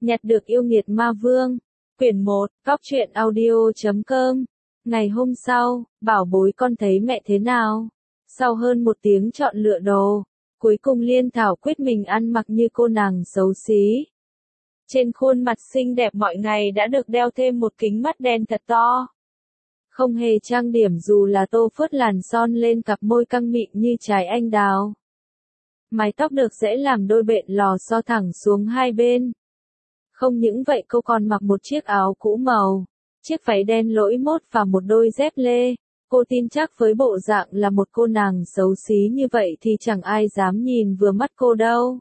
Nhặt được yêu nghiệt ma vương. Quyển 1, Góc truyện audio.com. Ngày hôm sau, bảo bối con thấy mẹ thế nào? Sau hơn một tiếng chọn lựa đồ, cuối cùng Liên Thảo quyết mình ăn mặc như cô nàng xấu xí. Trên khuôn mặt xinh đẹp mọi ngày đã được đeo thêm một kính mắt đen thật to. Không hề trang điểm dù là tô phớt làn son lên cặp môi căng mịn như trái anh đào. Mái tóc được dễ làm đôi bện lò xo thẳng xuống hai bên. Không những vậy cô còn mặc một chiếc áo cũ màu, chiếc váy đen lỗi mốt và một đôi dép lê. Cô tin chắc với bộ dạng là một cô nàng xấu xí như vậy thì chẳng ai dám nhìn vừa mắt cô đâu.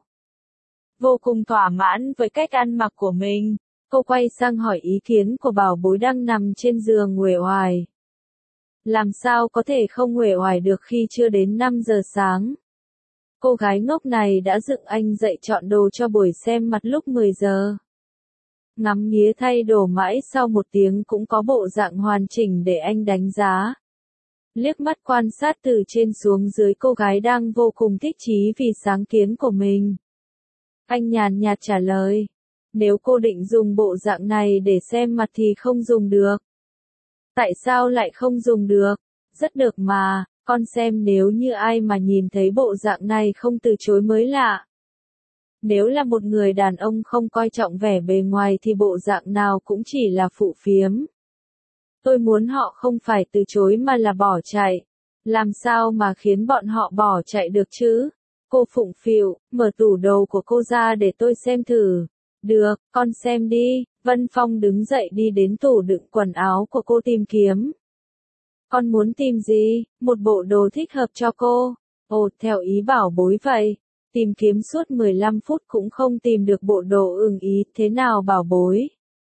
Vô cùng thỏa mãn với cách ăn mặc của mình, cô quay sang hỏi ý kiến của bảo bối đang nằm trên giường uể oải. Làm sao có thể không uể oải được khi chưa đến 5 giờ sáng? Cô gái ngốc này đã dựng anh dậy chọn đồ cho buổi xem mặt lúc 10 giờ. Ngắm nghía thay đồ mãi sau một tiếng cũng có bộ dạng hoàn chỉnh để anh đánh giá. Liếc mắt quan sát từ trên xuống dưới cô gái đang vô cùng thích chí vì sáng kiến của mình. Anh nhàn nhạt trả lời. Nếu cô định dùng bộ dạng này để xem mặt thì không dùng được. Tại sao lại không dùng được? Rất được mà, con xem nếu như ai mà nhìn thấy bộ dạng này không từ chối mới lạ. Nếu là một người đàn ông không coi trọng vẻ bề ngoài thì bộ dạng nào cũng chỉ là phụ phiếm. Tôi muốn họ không phải từ chối mà là bỏ chạy. Làm sao mà khiến bọn họ bỏ chạy được chứ? Cô phụng phịu, mở tủ đồ của cô ra để tôi xem thử. Được, con xem đi. Vân Phong đứng dậy đi đến tủ đựng quần áo của cô tìm kiếm. Con muốn tìm gì? Một bộ đồ thích hợp cho cô. Ồ, theo ý bảo bối vậy. Tìm kiếm suốt 15 phút cũng không tìm được bộ đồ ưng ý, thế nào bảo bối?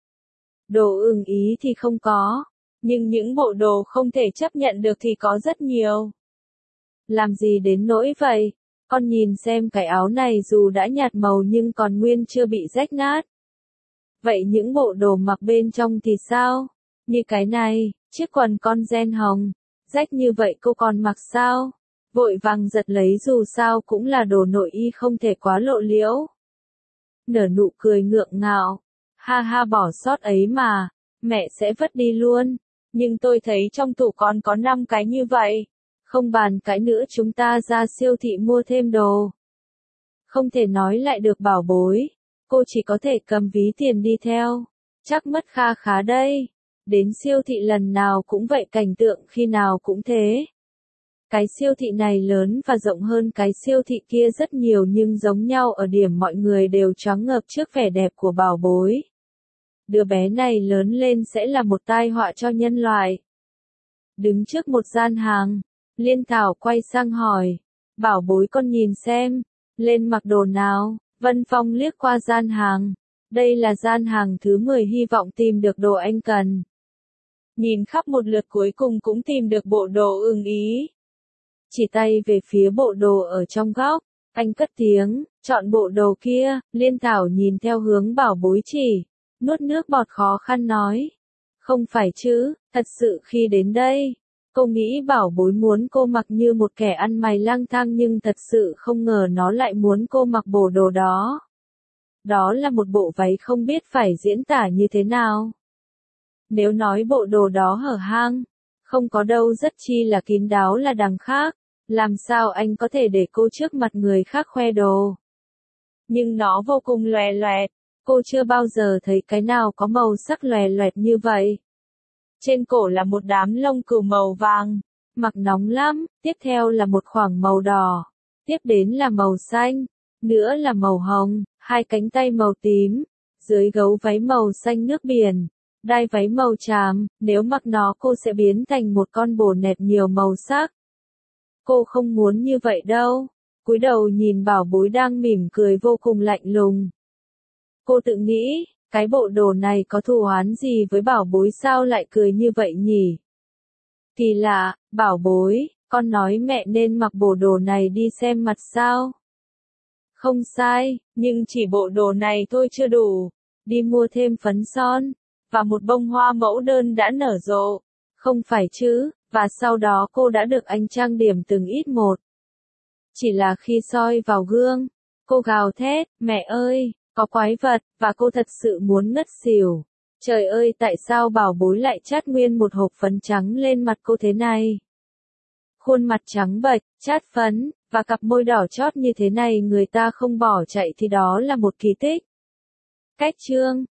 Đồ ưng ý thì không có, nhưng những bộ đồ không thể chấp nhận được thì có rất nhiều. Làm gì đến nỗi vậy? Con nhìn xem cái áo này dù đã nhạt màu nhưng còn nguyên chưa bị rách nát. Vậy những bộ đồ mặc bên trong thì sao? Như cái này, chiếc quần con ren hồng, rách như vậy cô còn mặc sao? Vội vàng giật lấy dù sao cũng là đồ nội y không thể quá lộ liễu. Nở nụ cười ngượng ngạo. Ha ha bỏ sót ấy mà, mẹ sẽ vứt đi luôn. Nhưng tôi thấy trong tủ con có 5 cái như vậy. Không bàn cãi nữa chúng ta ra siêu thị mua thêm đồ. Không thể nói lại được bảo bối. Cô chỉ có thể cầm ví tiền đi theo. Chắc mất kha khá đây. Đến siêu thị lần nào cũng vậy cảnh tượng khi nào cũng thế. Cái siêu thị này lớn và rộng hơn cái siêu thị kia rất nhiều nhưng giống nhau ở điểm mọi người đều choáng ngợp trước vẻ đẹp của bảo bối. Đứa bé này lớn lên sẽ là một tai họa cho nhân loại. Đứng trước một gian hàng, Liên Thảo quay sang hỏi. Bảo bối con nhìn xem, lên mặc đồ nào? Vân Phong liếc qua gian hàng. Đây là gian hàng thứ 10 hy vọng tìm được đồ anh cần. Nhìn khắp một lượt cuối cùng cũng tìm được bộ đồ ưng ý. Chỉ tay về phía bộ đồ ở trong góc, anh cất tiếng, chọn bộ đồ kia. Liên Thảo nhìn theo hướng bảo bối chỉ, nuốt nước bọt khó khăn nói. Không phải chứ, thật sự khi đến đây, cô nghĩ bảo bối muốn cô mặc như một kẻ ăn mày lang thang nhưng thật sự không ngờ nó lại muốn cô mặc bộ đồ đó. Đó là một bộ váy không biết phải diễn tả như thế nào. Nếu nói bộ đồ đó hở hang, không có đâu rất chi là kín đáo là đằng khác. Làm sao anh có thể để cô trước mặt người khác khoe đồ? Nhưng nó vô cùng lòe loẹt, cô chưa bao giờ thấy cái nào có màu sắc lòe loẹt như vậy. Trên cổ là một đám lông cừu màu vàng, mặc nóng lắm, tiếp theo là một khoảng màu đỏ, tiếp đến là màu xanh, nữa là màu hồng, hai cánh tay màu tím, dưới gấu váy màu xanh nước biển, đai váy màu tràm, nếu mặc nó cô sẽ biến thành một con bồ nẹt nhiều màu sắc. Cô không muốn như vậy đâu. Cúi đầu nhìn bảo bối đang mỉm cười vô cùng lạnh lùng. Cô tự nghĩ, cái bộ đồ này có thù oán gì với bảo bối sao lại cười như vậy nhỉ? Kỳ lạ, bảo bối, con nói mẹ nên mặc bộ đồ này đi xem mặt sao? Không sai, nhưng chỉ bộ đồ này thôi chưa đủ. Đi mua thêm phấn son, và một bông hoa mẫu đơn đã nở rộ. Không phải chứ? Và sau đó cô đã được anh trang điểm từng ít một. Chỉ là khi soi vào gương, cô gào thét, mẹ ơi, có quái vật, và cô thật sự muốn ngất xỉu. Trời ơi, tại sao bảo bối lại chát nguyên một hộp phấn trắng lên mặt cô thế này? Khuôn mặt trắng bệch, chát phấn, và cặp môi đỏ chót như thế này người ta không bỏ chạy thì đó là một kỳ tích. Cách chương